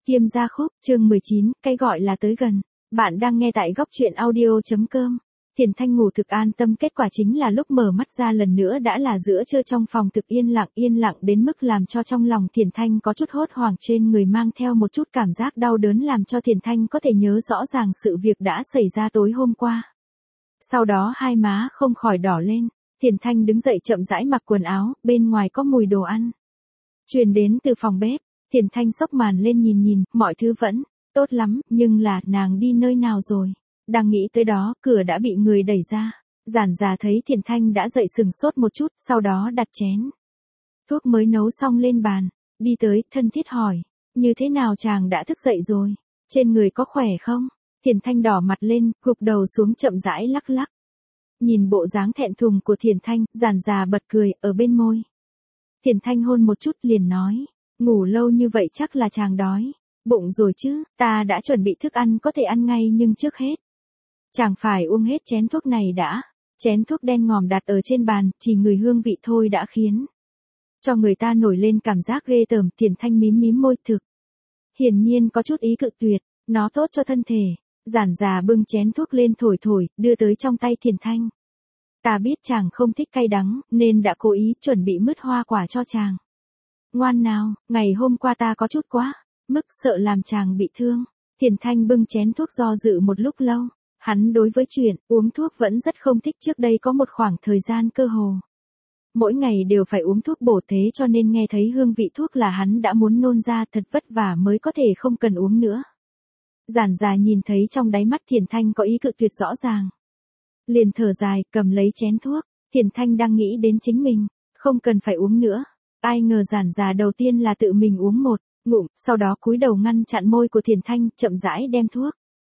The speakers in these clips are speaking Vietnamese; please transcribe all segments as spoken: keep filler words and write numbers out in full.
Kiêm gia khúc, chương mười chín, cái gọi là tới gần. Bạn đang nghe tại góc truyện audio.com. Thiền Thanh ngủ thực an tâm, kết quả chính là lúc mở mắt ra lần nữa đã là giữa trưa, trong phòng thực yên lặng, yên lặng đến mức làm cho trong lòng Thiền Thanh có chút hốt hoảng, trên người mang theo một chút cảm giác đau đớn làm cho Thiền Thanh có thể nhớ rõ ràng sự việc đã xảy ra tối hôm qua. Sau đó hai má không khỏi đỏ lên, Thiền Thanh đứng dậy chậm rãi mặc quần áo, bên ngoài có mùi đồ ăn truyền đến từ phòng bếp. Thiền Thanh xốc màn lên nhìn nhìn, mọi thứ vẫn tốt lắm, nhưng là nàng đi nơi nào rồi? Đang nghĩ tới đó, cửa đã bị người đẩy ra. Giản Già thấy Thiền Thanh đã dậy sừng sốt một chút, sau đó đặt chén thuốc mới nấu xong lên bàn, đi tới, thân thiết hỏi, như thế nào chàng đã thức dậy rồi? Trên người có khỏe không? Thiền Thanh đỏ mặt lên, gục đầu xuống chậm rãi lắc lắc. Nhìn bộ dáng thẹn thùng của Thiền Thanh, Giản Già bật cười, ở bên môi Thiền Thanh hôn một chút liền nói, ngủ lâu như vậy chắc là chàng đói bụng rồi chứ, ta đã chuẩn bị thức ăn có thể ăn ngay, nhưng trước hết chàng phải uống hết chén thuốc này đã. Chén thuốc đen ngòm đặt ở trên bàn, chỉ ngửi hương vị thôi đã khiến cho người ta nổi lên cảm giác ghê tởm. Thiền Thanh mím mím môi, thực hiển nhiên có chút ý cự tuyệt, nó tốt cho thân thể. Giản Già bưng chén thuốc lên thổi thổi, đưa tới trong tay Thiền Thanh. Ta biết chàng không thích cay đắng, nên đã cố ý chuẩn bị mứt hoa quả cho chàng. Ngoan nào, ngày hôm qua ta có chút quá mức sợ làm chàng bị thương. Thiền Thanh bưng chén thuốc do dự một lúc lâu. Hắn đối với chuyện uống thuốc vẫn rất không thích, trước đây có một khoảng thời gian cơ hồ mỗi ngày đều phải uống thuốc bổ, thế cho nên nghe thấy hương vị thuốc là hắn đã muốn nôn ra, thật vất vả mới có thể không cần uống nữa. Giản Già nhìn thấy trong đáy mắt Thiền Thanh có ý cự tuyệt rõ ràng, liền thở dài, cầm lấy chén thuốc. Thiền Thanh đang nghĩ đến chính mình không cần phải uống nữa, ai ngờ Giản Già đầu tiên là tự mình uống một ngụm, sau đó cúi đầu ngăn chặn môi của Thiền Thanh, chậm rãi đem thuốc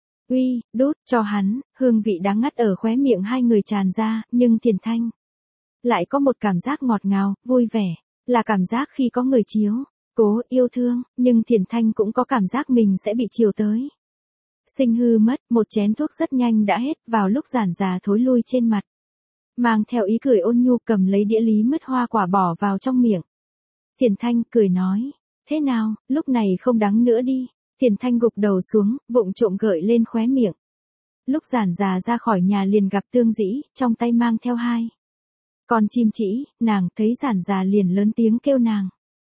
uy đút cho hắn. Hương vị đắng ngắt ở khóe miệng hai người tràn ra, nhưng Thiền Thanh lại có một cảm giác ngọt ngào, vui vẻ, là cảm giác khi có người chiếu cố yêu thương, nhưng Thiền Thanh cũng có cảm giác mình sẽ bị chiều tới sinh hư mất. Một chén thuốc rất nhanh đã hết, vào lúc Giản Già thối lui, trên mặt mang theo ý cười ôn nhu, cầm lấy đĩa lý mứt hoa quả bỏ vào trong miệng. Thiền Thanh cười nói, thế nào, lúc này không đắng nữa đi. Thiền Thanh gục đầu xuống, vụng trộm gợi lên khóe miệng. Lúc Giản Già ra khỏi nhà liền gặp Tương Dĩ, trong tay mang theo hai con chim chỉ. Nàng thấy Giản Già liền lớn tiếng kêu nàng.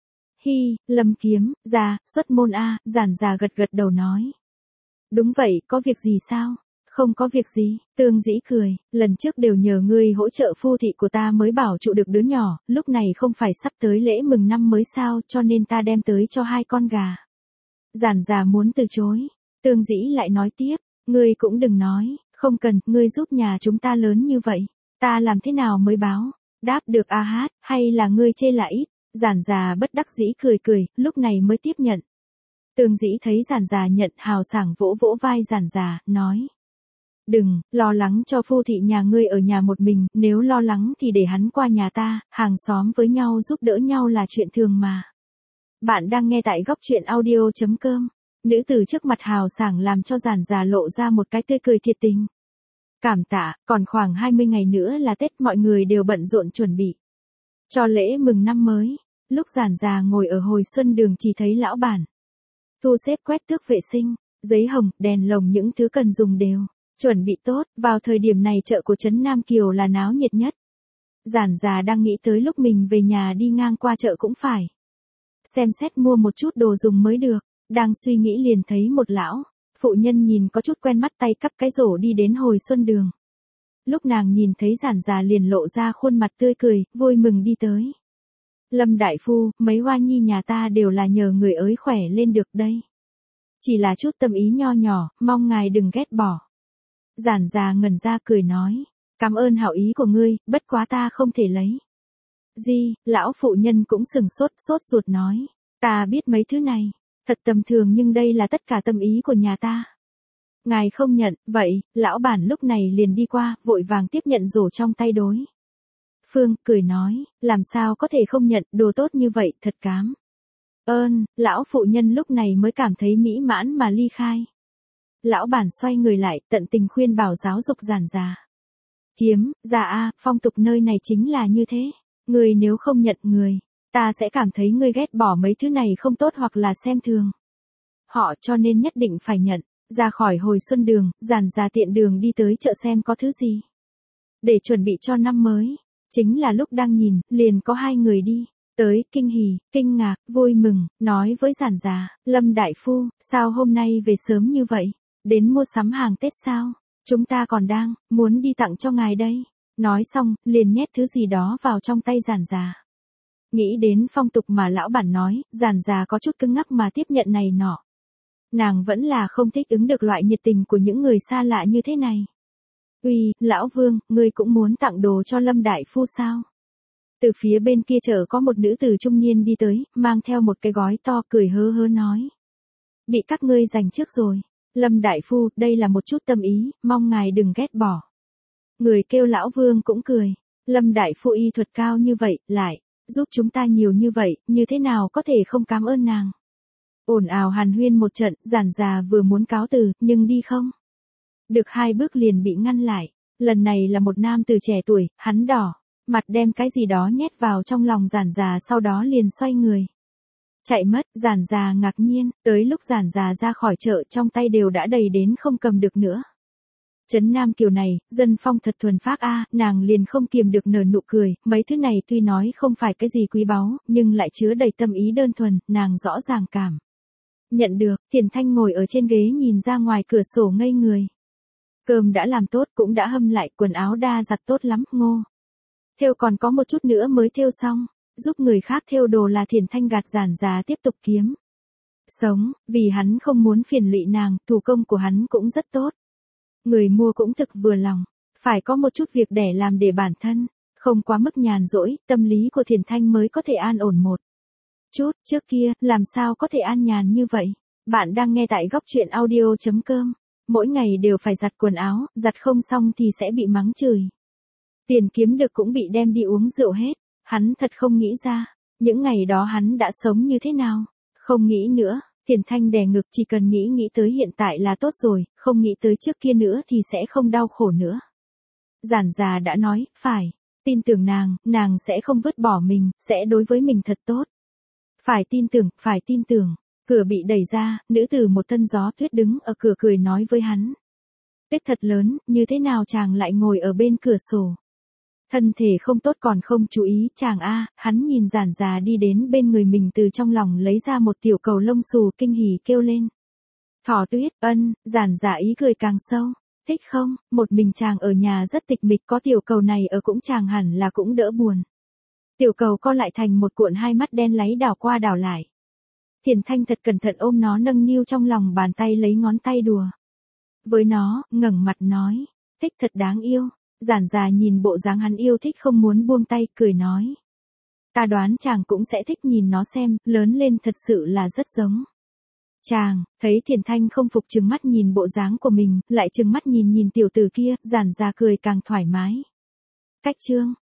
Hi, Lâm Kiếm, ra, xuất môn a. Giản Già gật gật đầu nói. Đúng vậy, có việc gì sao? Không có việc gì. Tương Dĩ cười, lần trước đều nhờ ngươi hỗ trợ phu thị của ta mới bảo trụ được đứa nhỏ, lúc này không phải sắp tới lễ mừng năm mới sao, cho nên ta đem tới cho hai con gà. Giản Già muốn từ chối, Tương Dĩ lại nói tiếp, ngươi cũng đừng nói, không cần, ngươi giúp nhà chúng ta lớn như vậy, ta làm thế nào mới báo đáp được a hát, hay là ngươi chê là ít? Giản Già bất đắc dĩ cười cười, lúc này mới tiếp nhận. Tương Dĩ thấy Giản Già nhận, hào sảng vỗ vỗ vai Giản Già, nói, đừng lo lắng cho phu thị nhà ngươi ở nhà một mình, nếu lo lắng thì để hắn qua nhà ta, hàng xóm với nhau giúp đỡ nhau là chuyện thường mà. Bạn đang nghe tại góc truyện audio.com. Nữ tử trước mặt hào sảng làm cho Giản Già lộ ra một cái tươi cười thiệt tình. Cảm tạ, còn khoảng hai mươi ngày nữa là Tết, mọi người đều bận rộn chuẩn bị cho lễ mừng năm mới. Lúc Giản Già ngồi ở hồi xuân đường chỉ thấy lão bản thu xếp quét tước vệ sinh, giấy hồng, đèn lồng, những thứ cần dùng đều chuẩn bị tốt. Vào thời điểm này chợ của trấn Nam Kiều là náo nhiệt nhất. Giản Già đang nghĩ tới lúc mình về nhà đi ngang qua chợ cũng phải xem xét mua một chút đồ dùng mới được. Đang suy nghĩ liền thấy một lão phụ nhân nhìn có chút quen mắt, tay cắp cái rổ đi đến hồi xuân đường. Lúc nàng nhìn thấy Giản Già liền lộ ra khuôn mặt tươi cười, vui mừng đi tới. Lâm đại phu, mấy hoa nhi nhà ta đều là nhờ người ới khỏe lên được đây. Chỉ là chút tâm ý nho nhỏ, mong ngài đừng ghét bỏ. Giản Già ngẩn ra cười nói, cảm ơn hảo ý của ngươi, bất quá ta không thể lấy. Gì? Lão phụ nhân cũng sừng sốt, sốt ruột nói, ta biết mấy thứ này thật tầm thường, nhưng đây là tất cả tâm ý của nhà ta. Ngài không nhận, vậy, lão bản lúc này liền đi qua, vội vàng tiếp nhận rổ trong tay đối phương, cười nói, làm sao có thể không nhận, đồ tốt như vậy, thật cám ơn. Lão phụ nhân lúc này mới cảm thấy mỹ mãn mà ly khai. Lão bản xoay người lại, tận tình khuyên bảo giáo dục Giản Già. Kiếm, già a, phong tục nơi này chính là như thế. Người nếu không nhận người, ta sẽ cảm thấy ngươi ghét bỏ mấy thứ này không tốt hoặc là xem thường. họ cho nên nhất định phải nhận. Ra khỏi hồi xuân đường, Giản Già tiện đường đi tới chợ xem có thứ gì. Để chuẩn bị cho năm mới. Chính là lúc đang nhìn, liền có hai người đi. Tới, kinh hỉ, kinh ngạc, vui mừng, nói với Giản Già, Lâm đại phu, sao hôm nay về sớm như vậy? Đến mua sắm hàng Tết sao? Chúng ta còn đang, muốn đi tặng cho ngài đây. Nói xong, liền nhét thứ gì đó vào trong tay Giản Già. Nghĩ đến phong tục mà lão bản nói, Giản Già có chút cứng ngắc mà tiếp nhận này nọ. Nàng vẫn là không thích ứng được loại nhiệt tình của những người xa lạ như thế này. Uy, lão Vương, ngươi cũng muốn tặng đồ cho Lâm đại phu sao? Từ phía bên kia chợ có một nữ tử trung niên đi tới, mang theo một cái gói to, cười hớ hớ nói. Bị các ngươi giành trước rồi. Lâm đại phu, đây là một chút tâm ý, mong ngài đừng ghét bỏ. Người kêu lão Vương cũng cười. Lâm đại phu y thuật cao như vậy, lại, giúp chúng ta nhiều như vậy, như thế nào có thể không cảm ơn nàng. Ồn ào hàn huyên một trận, Giản Già vừa muốn cáo từ, nhưng đi không được hai bước liền bị ngăn lại. Lần này là một nam từ trẻ tuổi, hắn đỏ mặt đem cái gì đó nhét vào trong lòng Giản Già, sau đó liền xoay người chạy mất. Giản Già ngạc nhiên, tới lúc Giản Già ra khỏi chợ trong tay đều đã đầy đến không cầm được nữa. Trấn Nam Kiều này, dân phong thật thuần phác a, nàng liền không kiềm được nở nụ cười, mấy thứ này tuy nói không phải cái gì quý báu, nhưng lại chứa đầy tâm ý đơn thuần, nàng rõ ràng cảm nhận được. Thiền Thanh ngồi ở trên ghế nhìn ra ngoài cửa sổ ngây người. Cơm đã làm tốt, cũng đã hâm lại, quần áo đa giặt tốt lắm, ngô. Thêu còn có một chút nữa mới thêu xong, giúp người khác thêu đồ là Thiền Thanh gạt Giản Già tiếp tục kiếm sống, vì hắn không muốn phiền lụy nàng, thủ công của hắn cũng rất tốt. Người mua cũng thực vừa lòng, phải có một chút việc để làm để bản thân, không quá mức nhàn rỗi, tâm lý của Thiền Thanh mới có thể an ổn một chút, trước kia, làm sao có thể an nhàn như vậy. Bạn đang nghe tại góc truyện audio chấm com, mỗi ngày đều phải giặt quần áo, giặt không xong thì sẽ bị mắng chửi. Tiền kiếm được cũng bị đem đi uống rượu hết, hắn thật không nghĩ ra, những ngày đó hắn đã sống như thế nào, không nghĩ nữa. Thiền Thanh đè ngực, chỉ cần nghĩ nghĩ tới hiện tại là tốt rồi, không nghĩ tới trước kia nữa thì sẽ không đau khổ nữa. Giản Già đã nói, phải, tin tưởng nàng, nàng sẽ không vứt bỏ mình, sẽ đối với mình thật tốt. Phải tin tưởng, phải tin tưởng. Cửa bị đẩy ra, nữ tử một thân gió tuyết đứng ở cửa cười nói với hắn. Tuyết thật lớn, như thế nào chàng lại ngồi ở bên cửa sổ? Thân thể không tốt còn không chú ý, chàng a. Hắn nhìn Giản Già đi đến bên người mình, từ trong lòng lấy ra một tiểu cầu lông xù, kinh hỉ kêu lên. Thỏ Tuyết, ân. Giản Già ý cười càng sâu. Thích không? Một mình chàng ở nhà rất tịch mịch, có tiểu cầu này ở cũng chàng hẳn là cũng đỡ buồn. Tiểu cầu co lại thành một cuộn, hai mắt đen láy đảo qua đảo lại. Thiền Thanh thật cẩn thận ôm nó, nâng niu trong lòng bàn tay, lấy ngón tay đùa với nó, ngẩng mặt nói, thích thật đáng yêu. Giản Già nhìn bộ dáng hắn yêu thích không muốn buông tay, cười nói. Ta đoán chàng cũng sẽ thích nhìn nó xem, lớn lên thật sự là rất giống chàng. Thấy Thiền Thanh không phục, trừng mắt nhìn bộ dáng của mình, lại trừng mắt nhìn nhìn tiểu tử kia, Giản Già cười càng thoải mái. Cách chương